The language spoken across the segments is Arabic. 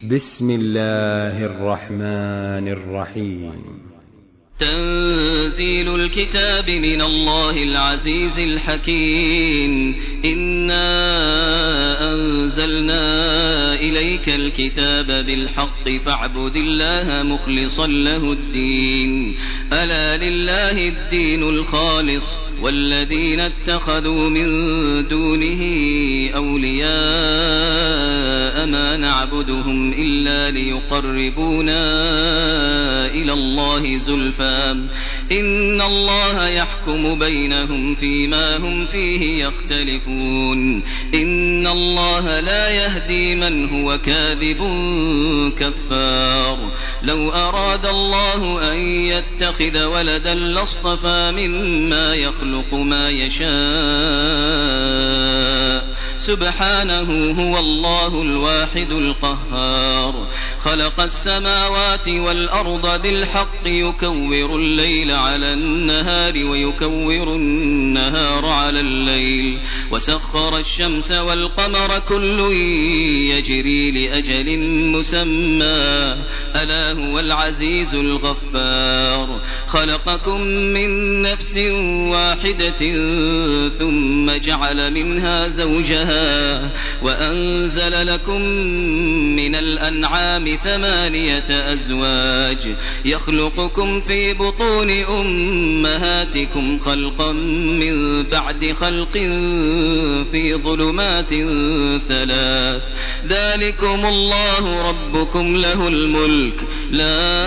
بسم الله الرحمن الرحيم. تنزيل الكتاب من الله العزيز الحكيم. إنا أنزلنا إليك الكتاب بالحق فاعبد الله مخلصا له الدين. ألا لله الدين الخالص والذين اتخذوا من دونه أولياء ما نعبدهم إلا ليقربونا إلى الله زلفى إن الله يحكم بينهم فيما هم فيه يختلفون. إن الله لا يهدي من هو كاذب كفار. لو أراد الله أن يتخذ ولدا لاصطفى مما يخلق ما يشاء سبحانه هو الله الواحد القهار. خلق السماوات والأرض بالحق يكور الليل على النهار ويكور النهار على الليل وسخر الشمس والقمر كل يجري لأجل مسمى ألا هو العزيز الغفار. خلقكم من نفس واحدة ثم جعل منها زوجها وأنزل لكم من الأنعام 8 أزواج يخلقكم في بطون أمهاتكم خلقا من بعد خلق في ظلمات 3. ذلكم الله ربكم له الملك لا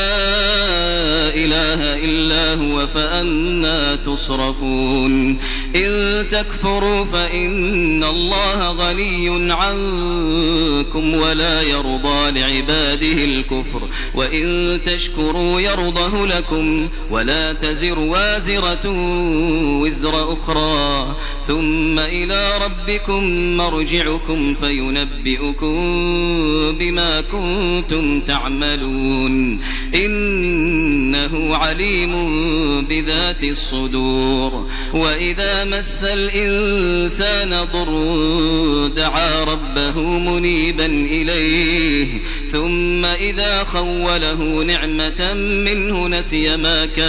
إله إلا هو فأنى تصرفون. إن تكفروا فإن الله غني عنكم ولا يرضى لعباده الكفر وإن تشكروا يرضه لكم ولا تزر وازرة وزر أخرى ثم إلى ربكم مرجعكم فينبئكم بما كنتم تعملون. إنه عليم بذات الصدور. وإذا مس الإنسان ضر دعا ربه منيبا إليه ثم إذا خوله نعمة منه نسي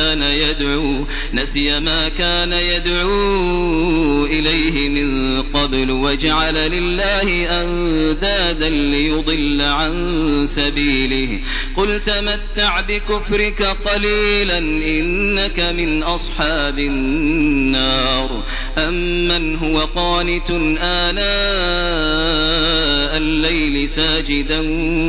ما كان يدعو إليه من قبل وجعل لله أندادا ليضل عن سبيله. قل تمتع بكفرك قليلا إنك من أصحاب النار. أمن هو قانت آناء الليل ساجدا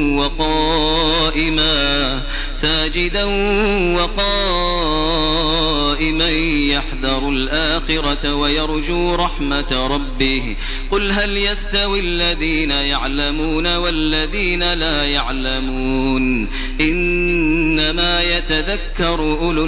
وقائما يحذر الآخرة ويرجو رحمة ربه. قل هل يستوي الذين يعلمون والذين لا يعلمون إنما يتذكر أولو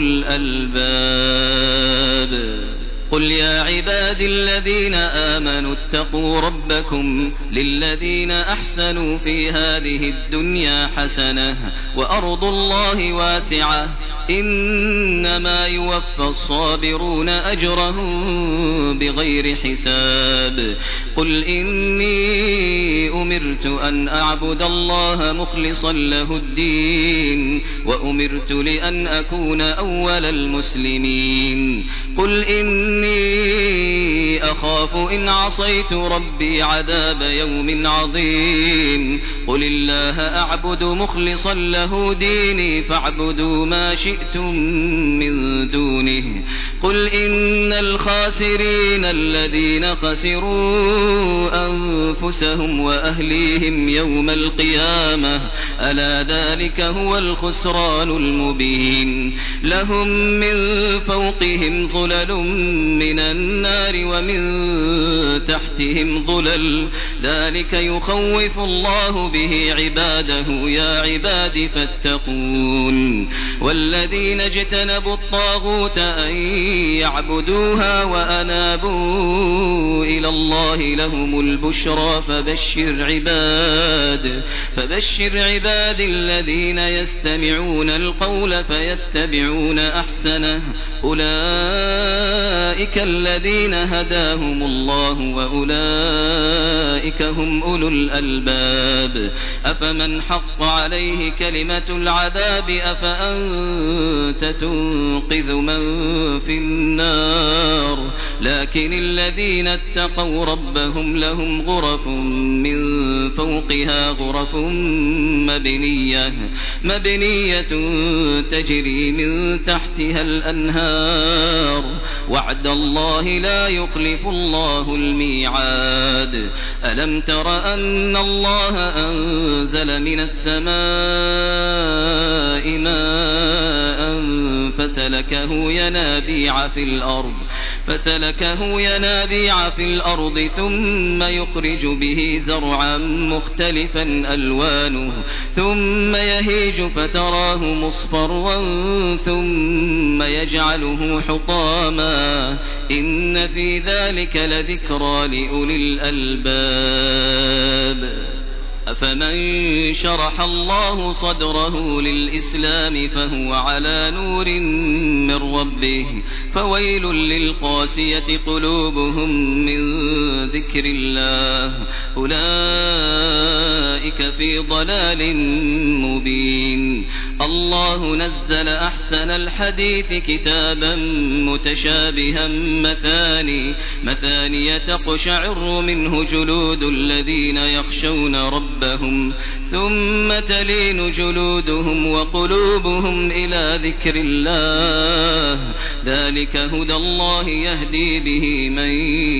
الألباب. قل يا عبادي الذين آمنوا اتقوا ربكم للذين أحسنوا في هذه الدنيا حسنة وأرض الله واسعة إنما يوفى الصابرون أجرهم بغير حساب. قل إني أمرت أن أعبد الله مخلصا له الدين وأمرت لأن أكون أول المسلمين. قل إني أخاف إن عصيت ربي عذاب يوم عظيم. قل الله أعبد مخلصا له ديني فاعبدوا ما شئتم من دونه. قل إن الخاسرين الذين خسروا أنفسهم وأهليهم يوم القيامة ألا ذلك هو الخسران المبين. لهم من فوقهم ظلل من النار ومن تحتهم ظلل ذلك يخوف الله به عباده يا عباد فاتقون. والذين اجتنبوا الطاغوت أن يعبدوها وأنابوا إلى الله لهم البشرى فبشر عباد الذين يستمعون القول فيتبعون أحسنه أولئك الذين هدى هداهم الله وأولئك هم أولو الألباب أفمن حق عليه كلمة العذاب أفأنت تنقذ من في النار لكن الذين اتقوا ربهم لهم غرف من فوقها غرف مبنية تجري من تحتها الأنهار وعد الله لا يخلف الله الميعاد ألم تر أن الله أنزل من السماء ماء فسلكه ينابيع في الأرض ثم يخرج به زرعا مختلفا ألوانه ثم يهيج فتراه مصفرا ثم يجعله حطاما إن في ذلك لذكرى لأولي الألباب أفمن شرح الله صدره للإسلام فهو على نور من ربه فويل للقاسية قلوبهم من ذكر الله أولئك في ضلال مبين الله نزل أحسن الحديث كتابا متشابها مثاني تقشعر منه جلود الذين يخشون ربهم ثم تلين جلودهم وقلوبهم إلى ذكر الله ذلك هدى الله يهدي به من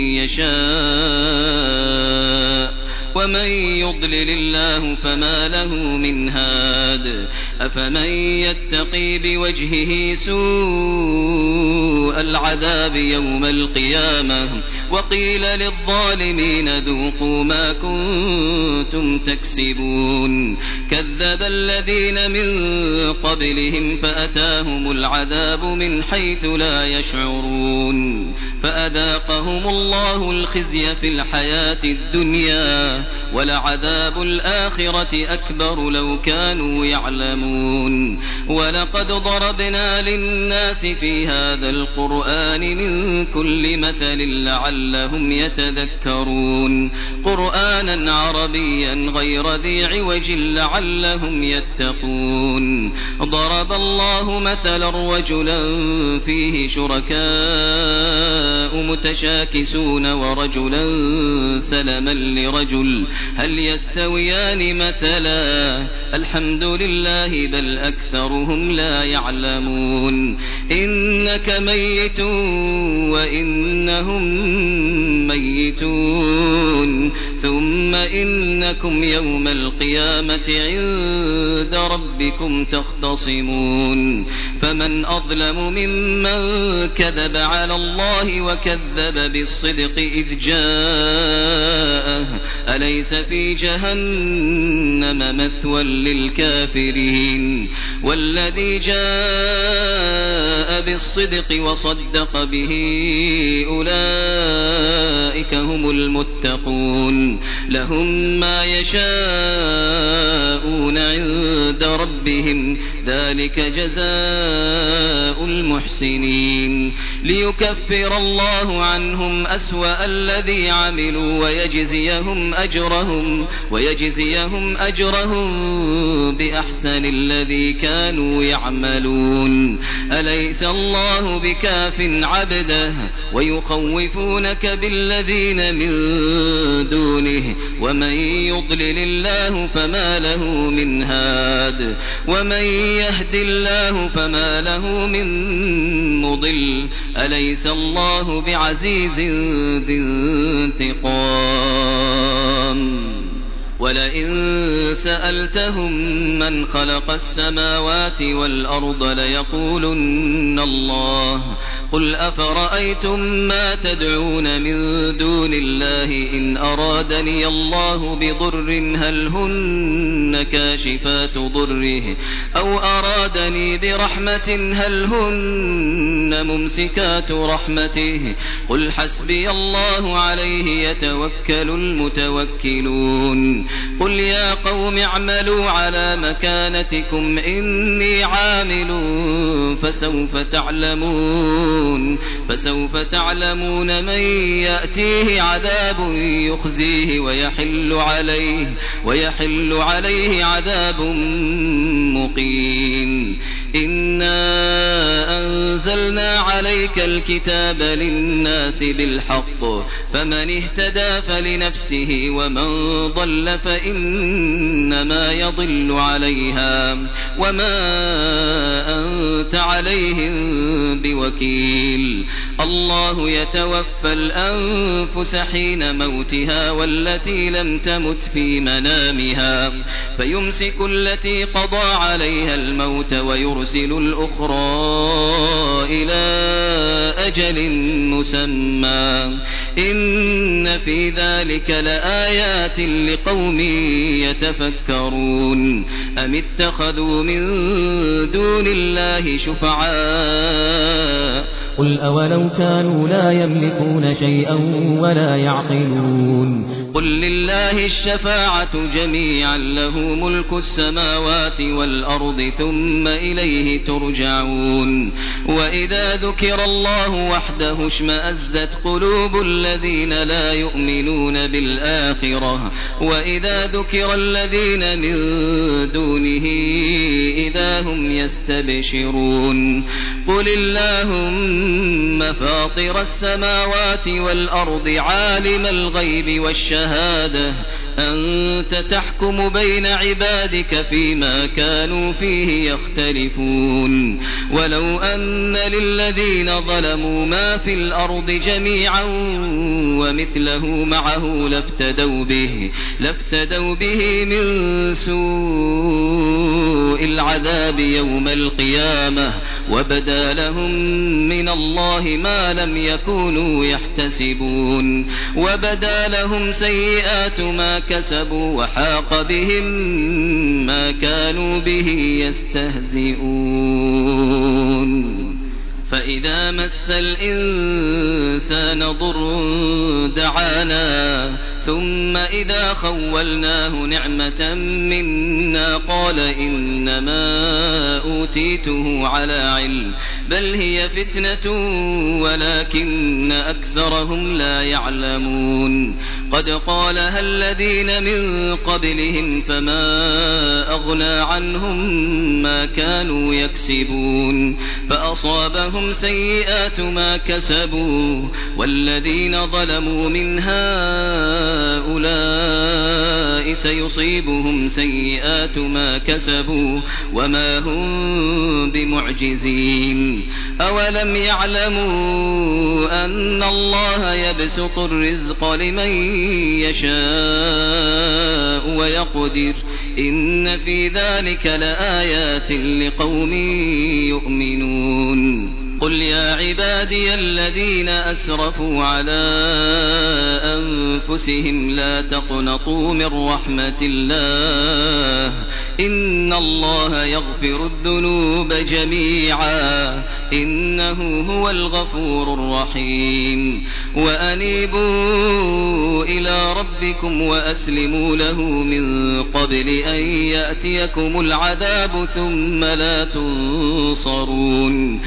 يشاء ومن يضلل الله فما له من هاد أفمن يتقي بوجهه سوء العذاب يوم القيامة وقيل للظالمين ذوقوا ما كنتم تكسبون كذب الذين من قبلهم فأتاهم العذاب من حيث لا يشعرون فأذاقهم الله الخزي في الحياة الدنيا ولعذاب الآخرة أكبر لو كانوا يعلمون ولقد ضربنا للناس في هذا القرآن من كل مثل لعلهم يتذكرون قرآنا عربيا غير ذي عوج لعلهم يتقون ضرب الله مثلا رجلا فيه شركاء متشاكسون ورجلا سلما لرجل هل يستويان مثلا الحمد لله بل أكثرهم لا يعلمون إنك ميت وإنهم ميتون ثم إنكم يوم القيامة عند ربكم تختصمون فمن أظلم ممن كذب على الله وكذب بالصدق إذ جاءه أليس في جهنم مثوى للكافرين والذي جاء بالصدق وصدق به أولئك هم المتقون لهم ما يشاءون عند ربهم ذلك جزاء المحسنين ليكفر الله عنهم أسوأ الذي عملوا ويجزيهم أجرهم بأحسن الذي كانوا يعملون أليس الله بكاف عبده ويخوفونك بالذين من دونه ومن يضلل الله فما له من هاد ومن يهد الله فما له من مضل أليس الله بعزيز ذي انتقام ولئن سألتهم من خلق السماوات والأرض ليقولن الله قل أفرأيتم ما تدعون من دون الله إن أرادني الله بضر هل هن كاشفات ضره أو أرادني برحمة هل هن ممسكات رحمته قل حسبي الله عليه يتوكل المتوكلون قل يا قوم اعملوا على مكانتكم إني عامل فسوف تعلمون يعملون فسوف تعلمون من يأتيه عذاب يخزيه ويحل عليه عذاب مقيم إنا أنزلنا عليك الكتاب للناس بالحق فمن اهتدى فلنفسه ومن ضل فإنما يضل عليها وما أنت عليهم بوكيل الله يتوفى الأنفس حين موتها والتي لم تمت في منامها فيمسك التي قضى عليها الموت ويرسل الأخرى إلى أجل مسمى إن في ذلك لآيات لقوم يتفكرون أم اتخذوا من دون الله شفعاء قل أولو كانوا لا يملكون شيئا ولا يعقلون قل لله الشفاعة جميعا له ملك السماوات والأرض ثم إليه ترجعون وإذا ذكر الله وحده اشمأزت قلوب الذين لا يؤمنون بالآخرة وإذا ذكر الذين من دونه إذا هم يستبشرون قل اللهم فاطر السماوات والأرض عالم الغيب والشهادة أنت تحكم بين عبادك فيما كانوا فيه يختلفون ولو أن للذين ظلموا ما في الأرض جميعا ومثله معه لافتدوا به من سوء العذاب يوم القيامة وبدا لهم من الله ما لم يكونوا يحتسبون وبدا لهم سيئات ما كسبوا وحاق بهم ما كانوا به يستهزئون فإذا مس الإنسان ضر دعانا ثم إذا خولناه نعمة منا قال إنما أوتيته على علم بل هي فتنة ولكن أكثرهم لا يعلمون قد قالها الذين من قبلهم فما أغنى عنهم ما كانوا يكسبون فأصابهم سيئات ما كسبوا والذين ظلموا من هؤلاء سيصيبهم سيئات ما كسبوا وما هم بمعجزين أولم يعلموا أن الله يبسط الرزق لمن يشاء ويقدر إن في ذلك لآيات لقوم يؤمنون قل يا عبادي الذين أسرفوا على أنفسهم لا تقنطوا من رحمة الله إن الله يغفر الذنوب جميعا إنه هو الغفور الرحيم وأنيبوا إلى ربكم وأسلموا له من قبل أن يأتيكم العذاب ثم لا تنصرون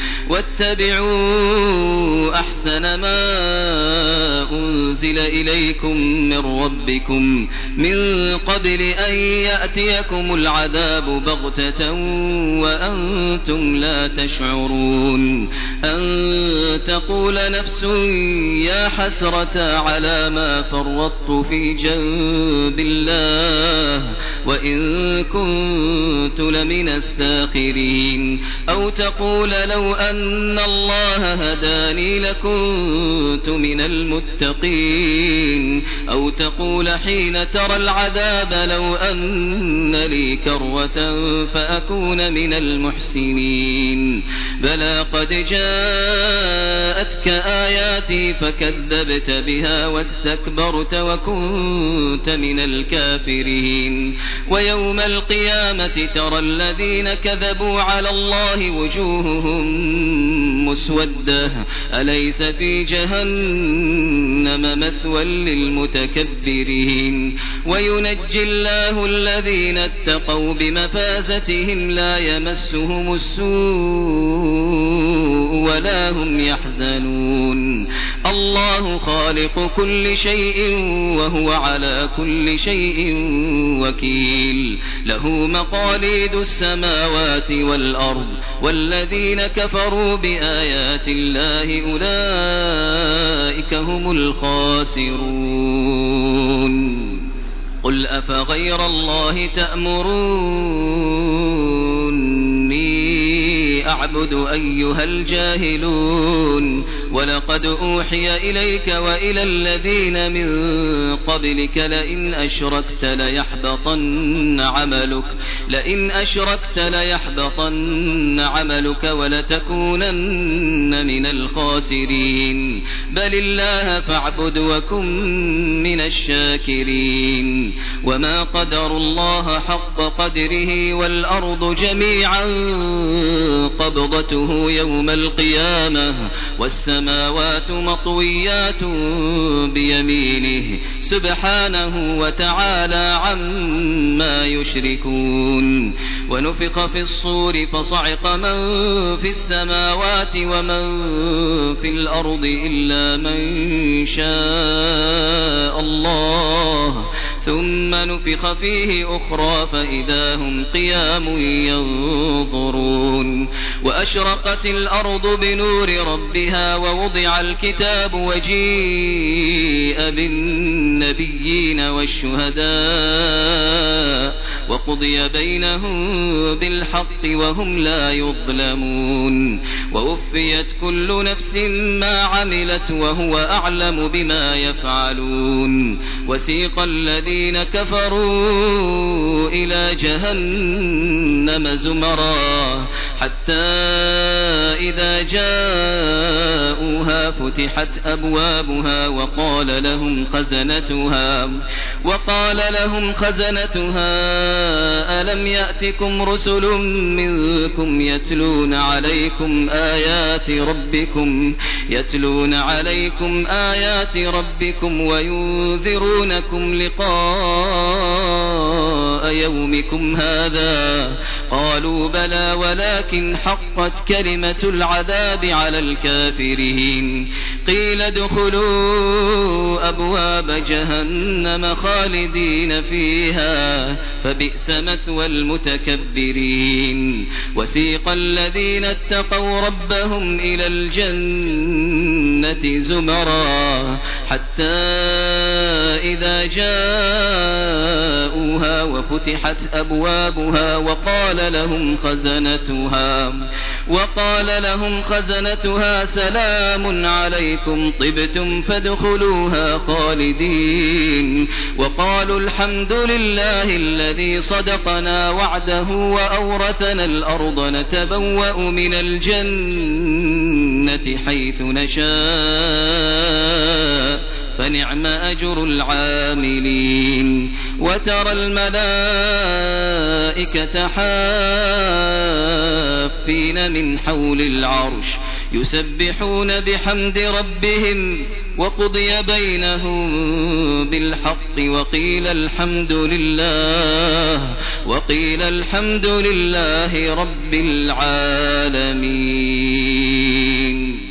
واتبعوا أحسن ما أنزل إليكم من ربكم من قبل أن يأتيكم العذاب بغتة وأنتم لا تشعرون أن تقول نفس يا حسرة على ما فرطت في جنب الله وإن كنت لمن الساخرين أو تقول لو أن الله هداني لكنت من المتقين أو تقول حين ترى العذاب لو أن لي كرة فأكون من المحسنين بلى قد جاءتك آياتي فكذبت بها واستكبرت وكنت من الكافرين ويوم القيامة ترى الذين كذبوا على الله وجوههم مسودة أليس في جهنم جهنم مثوى للمتكبرين وينجي الله الذين اتقوا بمفازتهم لا يمسهم السوء ولا هم يحزنون الله خالق كل شيء وهو على كل شيء وكيل له مقاليد السماوات والأرض والذين كفروا بآيات الله أولئك هم الخاسرون قل أفغير الله تأمروني أعبد أيها الجاهلون ولقد أوحي إليك وإلى الذين من قبلك لئن أشركت ليحبطن عملك ولتكونن من الخاسرين بل الله فاعبد وكن من الشاكرين وما قدروا الله حق قدره والأرض جميعا قبضته يوم القيامة والسماوات مطويات بيمينه سبحانه وتعالى عما يشركون ونفخ في الصور فصعق من في السماوات ومن في الأرض إلا من شاء الله ثم نفخ فيه أخرى فإذا هم قيام ينظرون وأشرقت الأرض بنور ربها ووضع الكتاب وجيء بالنبيين والشهداء وقضي بينهم بالحق وهم لا يظلمون ووفيت كل نفس ما عملت وهو أعلم بما يفعلون وسيق الذين كفروا إلى جهنم زمرا حتى إذا جاءوها فتحت أبوابها وقال لهم خزنتها ألم يأتكم رسل منكم يتلون عليكم آيات ربكم وينذرونكم لقاء يومكم هذا قالوا بلى ولكن حقت كلمة العذاب على الكافرين قيل ادخلوا أبواب جهنم خالدين فيها فبئس مثوى المتكبرين وسيق الذين اتقوا ربهم إلى الجنة زمرا حتى إذا جاءوها وفتحت أبوابها وقال لهم خزنتها سلام عليكم طبتم فادخلوها خالدين وقالوا الحمد لله الذي صدقنا وعده وأورثنا الأرض نتبوأ من الجنة حيث نشاء فنعم أجر العاملين وترى الملائكة حافين من حول العرش يسبحون بحمد ربهم وقضي بينهم بالحق وقيل الحمد لله رب العالمين.